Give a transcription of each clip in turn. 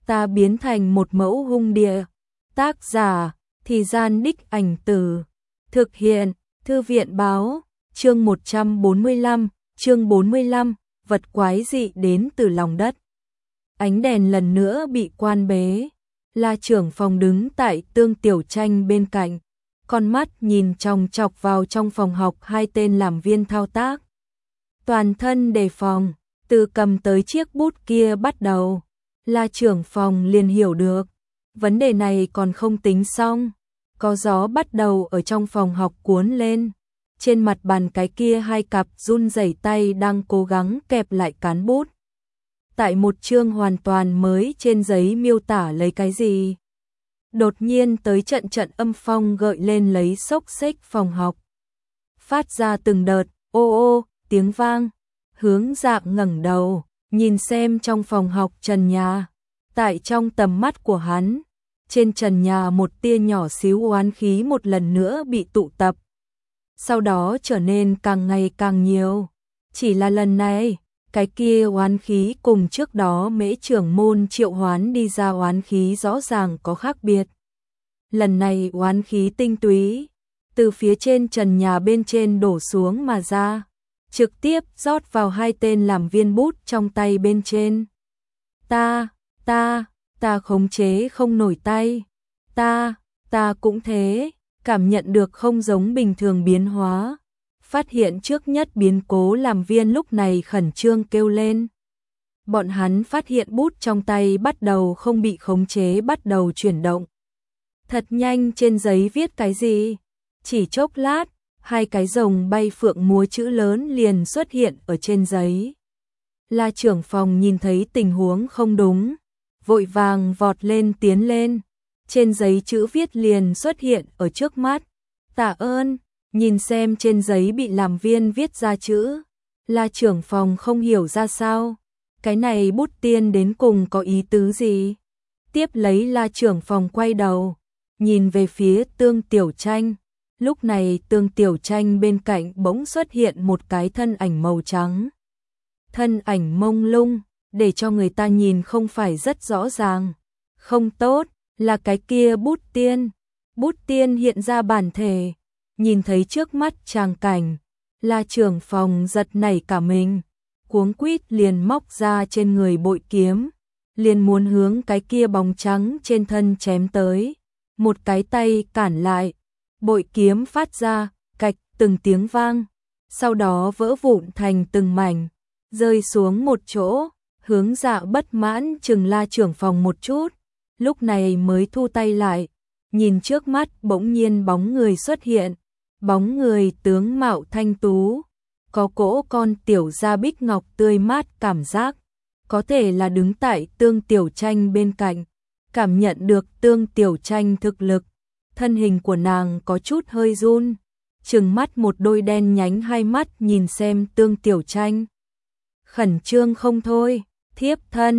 ta biến thành một mẫu hung địa. Tác giả, Thì Gian Đích Ảnh Từ. Thực hiện, Thư viện báo, chương 145, chương 45, vật quái dị đến từ lòng đất. Ánh đèn lần nữa bị quan bế. La trưởng phòng đứng tại Tương Tiểu Tranh bên cạnh, con mắt nhìn chòng chọc vào trong phòng học hai tên làm viên thao tác. Toàn thân đề phòng, từ cầm tới chiếc bút kia bắt đầu, La trưởng phòng liền hiểu được, vấn đề này còn không tính xong, có gió bắt đầu ở trong phòng học cuốn lên. Trên mặt bàn cái kia hai cặp run rẩy tay đang cố gắng kẹp lại cán bút. Tại một chương hoàn toàn mới trên giấy miêu tả lấy cái gì. Đột nhiên tới trận trận âm phong gợi lên lấy xốc xếch phòng học. Phát ra từng đợt, ô ô, tiếng vang. Hướng Dạng ngẩng đầu, nhìn xem trong phòng học trần nhà. Tại trong tầm mắt của hắn, trên trần nhà một tia nhỏ xíu oán khí một lần nữa bị tụ tập. Sau đó trở nên càng ngày càng nhiều. Chỉ là lần này, cái kia oán khí cùng trước đó Mễ trưởng môn triệu hoán đi ra oán khí rõ ràng có khác biệt. Lần này oán khí tinh túy, từ phía trên trần nhà bên trên đổ xuống mà ra, trực tiếp rót vào hai tên làm viên bút trong tay bên trên. Ta khống chế không nổi tay. Ta cũng thế, cảm nhận được không giống bình thường biến hóa. Phát hiện trước nhất biến cố làm viên lúc này khẩn trương kêu lên. Bọn hắn phát hiện bút trong tay bắt đầu không bị khống chế bắt đầu chuyển động. Thật nhanh trên giấy viết cái gì? Chỉ chốc lát, hai cái rồng bay phượng múa chữ lớn liền xuất hiện ở trên giấy. La trưởng phòng nhìn thấy tình huống không đúng, vội vàng vọt lên tiến lên. Trên giấy chữ viết liền xuất hiện ở trước mắt. Tạ ơn. Nhìn xem trên giấy bị làm viên viết ra chữ, La trưởng phòng không hiểu ra sao, cái này bút tiên đến cùng có ý tứ gì. Tiếp lấy La trưởng phòng quay đầu, nhìn về phía Tương Tiểu Tranh. Lúc này Tương Tiểu Tranh bên cạnh bỗng xuất hiện một cái thân ảnh màu trắng. Thân ảnh mông lung, để cho người ta nhìn không phải rất rõ ràng. Không tốt, là cái kia bút tiên. Bút tiên hiện ra bản thể. Nhìn thấy trước mắt tràng cảnh, La trưởng phòng giật nảy cả mình, cuống quýt liền móc ra trên người bội kiếm, liền muốn hướng cái kia bóng trắng trên thân chém tới. Một cái tay cản lại, bội kiếm phát ra cạch từng tiếng vang, sau đó vỡ vụn thành từng mảnh, rơi xuống một chỗ. Hướng Dạ bất mãn chừng La trưởng phòng một chút, lúc này mới thu tay lại, nhìn trước mắt bỗng nhiên bóng người xuất hiện. Bóng người tướng mạo thanh tú, có cỗ con tiểu da bích ngọc tươi mát cảm giác, có thể là đứng tại Tương Tiểu Tranh bên cạnh, cảm nhận được Tương Tiểu Tranh thực lực, thân hình của nàng có chút hơi run, trừng mắt một đôi đen nhánh hai mắt nhìn xem Tương Tiểu Tranh. Khẩn trương không thôi, thiếp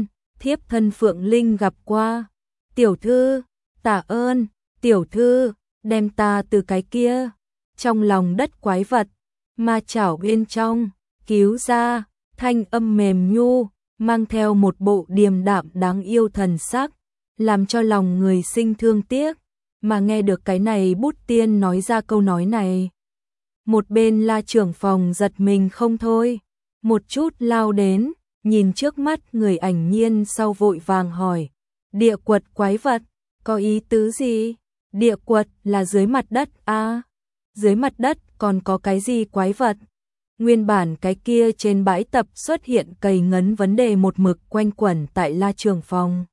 thân Phượng Linh gặp qua. Tiểu thư, tạ ơn, tiểu thư, đem ta từ cái kia trong lòng đất quái vật, ma chảo bên trong, cứu ra. Thanh âm mềm nhu, mang theo một bộ điềm đạm đáng yêu thần sắc, làm cho lòng người sinh thương tiếc. Mà nghe được cái này bút tiên nói ra câu nói này, một bên La trưởng phòng giật mình không thôi, một chút lao đến, nhìn trước mắt người ảnh nhiên sau vội vàng hỏi, địa quật quái vật, có ý tứ gì? Địa quật là dưới mặt đất à? Dưới mặt đất còn có cái gì quái vật? Nguyên bản cái kia trên bãi tập xuất hiện cầy ngấn vấn đề một mực quanh quẩn tại La trưởng phòng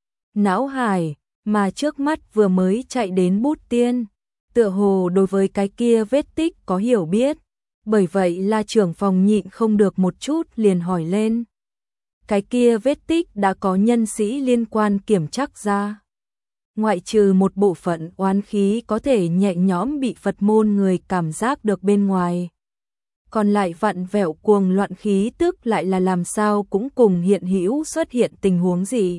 não hải, mà trước mắt vừa mới chạy đến bút tiên, tựa hồ đối với cái kia vết tích có hiểu biết, bởi vậy La trưởng phòng nhịn không được một chút liền hỏi lên. Cái kia vết tích đã có nhân sĩ liên quan kiểm trắc ra. Ngoại trừ một bộ phận oán khí có thể nhẹ nhõm bị Phật môn người cảm giác được bên ngoài, còn lại vặn vẹo cuồng loạn khí tức lại là làm sao cũng cùng hiện hữu xuất hiện tình huống gì.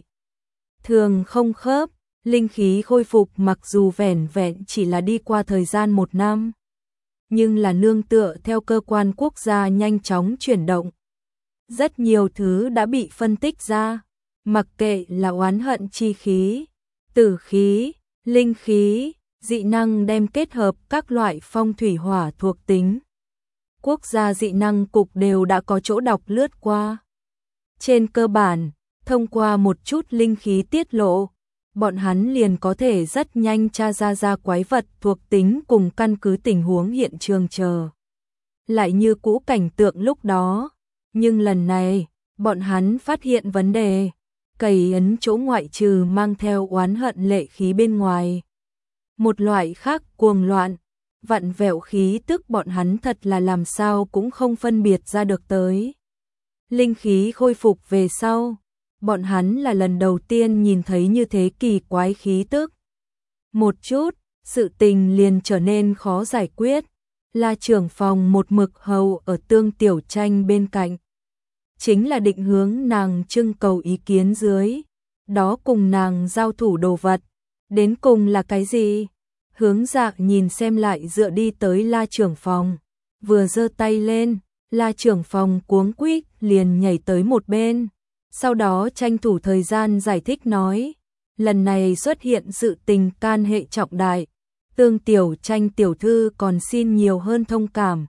Thường không khớp, linh khí khôi phục mặc dù vẻn vẹn chỉ là đi qua thời gian 1 năm, nhưng là nương tựa theo cơ quan quốc gia nhanh chóng chuyển động. Rất nhiều thứ đã bị phân tích ra, Mặc kệ là oán hận chi khí, tử khí, linh khí, dị năng đem kết hợp các loại phong thủy hỏa thuộc tính. Quốc gia dị năng cục đều đã có chỗ đọc lướt qua. Trên cơ bản, thông qua một chút linh khí tiết lộ, bọn hắn liền có thể rất nhanh tra ra quái vật thuộc tính cùng căn cứ tình huống hiện trường chờ. Lại như cũ cảnh tượng lúc đó, nhưng lần này, bọn hắn phát hiện vấn đề, cầy ấn chỗ ngoại trừ mang theo oán hận lệ khí bên ngoài. Một loại khác cuồng loạn, vặn vẹo khí tức bọn hắn thật là làm sao cũng không phân biệt ra được tới. Linh khí khôi phục về sau, bọn hắn là lần đầu tiên nhìn thấy như thế kỳ quái khí tức. Một chút, sự tình liền trở nên khó giải quyết, là trưởng phòng một mực hầu ở Tương Tiểu Tranh bên cạnh. Chính là định hướng nàng trưng cầu ý kiến dưới, đó cùng nàng giao thủ đồ vật, đến cùng là cái gì? Hướng Dạ nhìn xem lại dựa đi tới La trưởng phòng, vừa giơ tay lên, La trưởng phòng cuống quýt liền nhảy tới một bên, sau đó tranh thủ thời gian giải thích nói, lần này xuất hiện sự tình can hệ trọng đại, Tương Tiểu Tranh tiểu thư còn xin nhiều hơn thông cảm,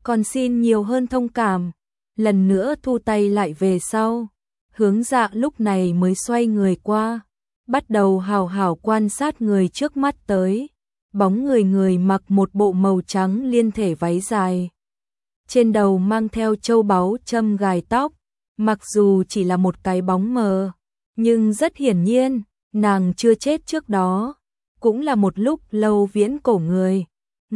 lần nữa thu tay lại về sau. Hướng Dạ lúc này mới xoay người qua, bắt đầu hào hào quan sát người trước mắt tới. Bóng người mặc một bộ màu trắng liên thể váy dài, trên đầu mang theo châu báu châm gài tóc, mặc dù chỉ là một cái bóng mờ, nhưng rất hiển nhiên, nàng chưa chết trước đó, cũng là một lúc lâu viễn cổ người.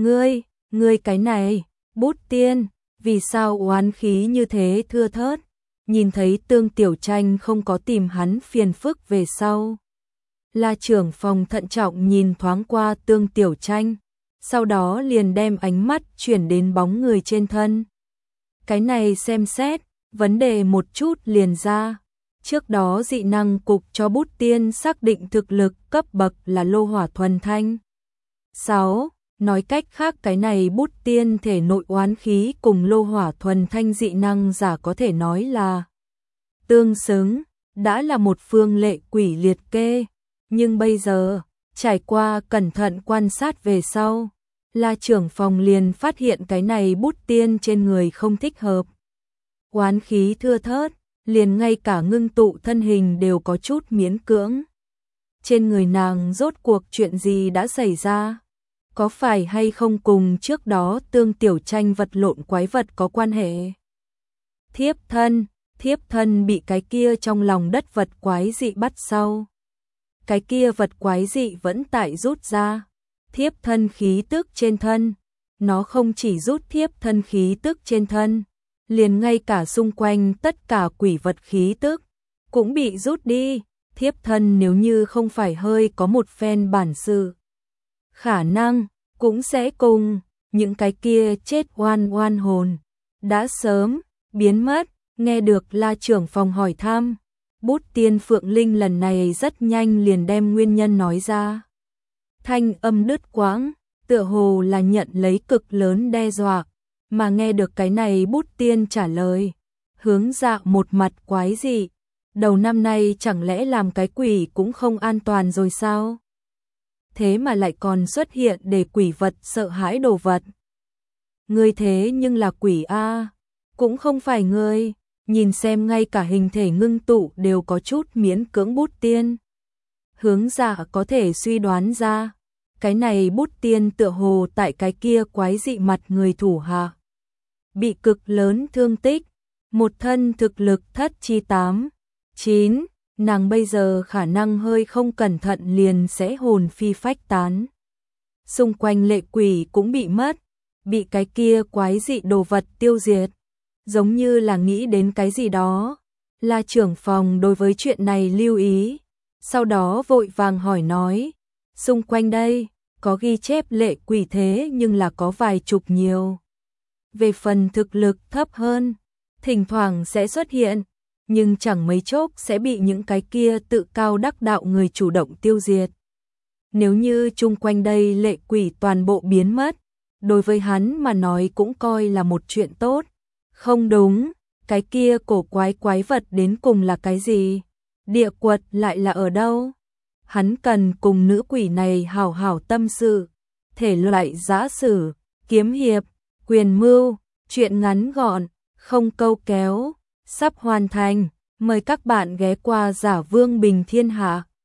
Ngươi cái này, Bút Tiên, vì sao oán khí như thế thưa thớt? Nhìn thấy Tương Tiểu Tranh không có tìm hắn phiền phức về sau. La trưởng phòng thận trọng nhìn thoáng qua Tương Tiểu Tranh, sau đó liền đem ánh mắt chuyển đến bóng người trên thân. Cái này xem xét, vấn đề một chút liền ra. Trước đó dị năng cục cho Bút Tiên xác định thực lực cấp bậc là lô hỏa thuần thanh. 6. Nói cách khác cái này Bút Tiên thể nội oán khí cùng lô hỏa thuần thanh dị năng giả có thể nói là tương xứng, đã là một phương lệ quỷ liệt kê. Nhưng bây giờ, trải qua cẩn thận quan sát về sau, La trưởng phòng liền phát hiện cái này Bút Tiên trên người không thích hợp. Oán khí thưa thớt, liền ngay cả ngưng tụ thân hình đều có chút miễn cưỡng. Trên người nàng rốt cuộc chuyện gì đã xảy ra? Có phải hay không cùng trước đó Tương Tiểu Tranh vật lộn quái vật có quan hệ? Thiếp thân bị cái kia trong lòng đất vật quái dị bắt sau. Cái kia vật quái dị vẫn tại rút ra thiếp thân khí tức trên thân, nó không chỉ rút thiếp thân khí tức trên thân, liền ngay cả xung quanh tất cả quỷ vật khí tức cũng bị rút đi. Thiếp thân nếu như không phải hơi có một phen bản sự, khả năng cũng sẽ cùng những cái kia chết oan hồn đã sớm biến mất. Nghe được La trưởng phòng hỏi thăm, Bút Tiên Phượng Linh lần này rất nhanh liền đem nguyên nhân nói ra. Thanh âm đứt quãng, tựa hồ là nhận lấy cực lớn đe dọa, mà nghe được cái này Bút Tiên trả lời, Hướng Dạ một mặt quái dị, đầu năm nay chẳng lẽ làm cái quỷ cũng không an toàn rồi sao? Thế mà lại còn xuất hiện để quỷ vật sợ hãi đồ vật. Ngươi thế nhưng là quỷ a, cũng không phải ngươi. Nhìn xem ngay cả hình thể ngưng tụ đều có chút miễn cưỡng. Bút Tiên Hướng Dạ có thể suy đoán ra, cái này Bút Tiên tựa hồ tại cái kia quái dị mặt người thủ hạ bị cực lớn thương tích, một thân thực lực thất chi 8, 9, nàng bây giờ khả năng hơi không cẩn thận liền sẽ hồn phi phách tán. Xung quanh lệ quỷ cũng bị mất, bị cái kia quái dị đồ vật tiêu diệt. Giống như là nghĩ đến cái gì đó. La trưởng phòng đối với chuyện này lưu ý, sau đó vội vàng hỏi nói, xung quanh đây có ghi chép lệ quỷ thế nhưng là có vài chục nhiều. Về phần thực lực thấp hơn, thỉnh thoảng sẽ xuất hiện, nhưng chẳng mấy chốc sẽ bị những cái kia tự cao đắc đạo người chủ động tiêu diệt. Nếu như chung quanh đây lệ quỷ toàn bộ biến mất, đối với hắn mà nói cũng coi là một chuyện tốt. Không đúng, cái kia cổ quái vật đến cùng là cái gì? Địa quật lại là ở đâu? Hắn cần cùng nữ quỷ này hảo hảo tâm sự. Thể loại giã sử, kiếm hiệp, quyền mưu, truyện ngắn gọn, không câu kéo, sắp hoàn thành. Mời các bạn ghé qua Giả Vương Bình Thiên Hạ.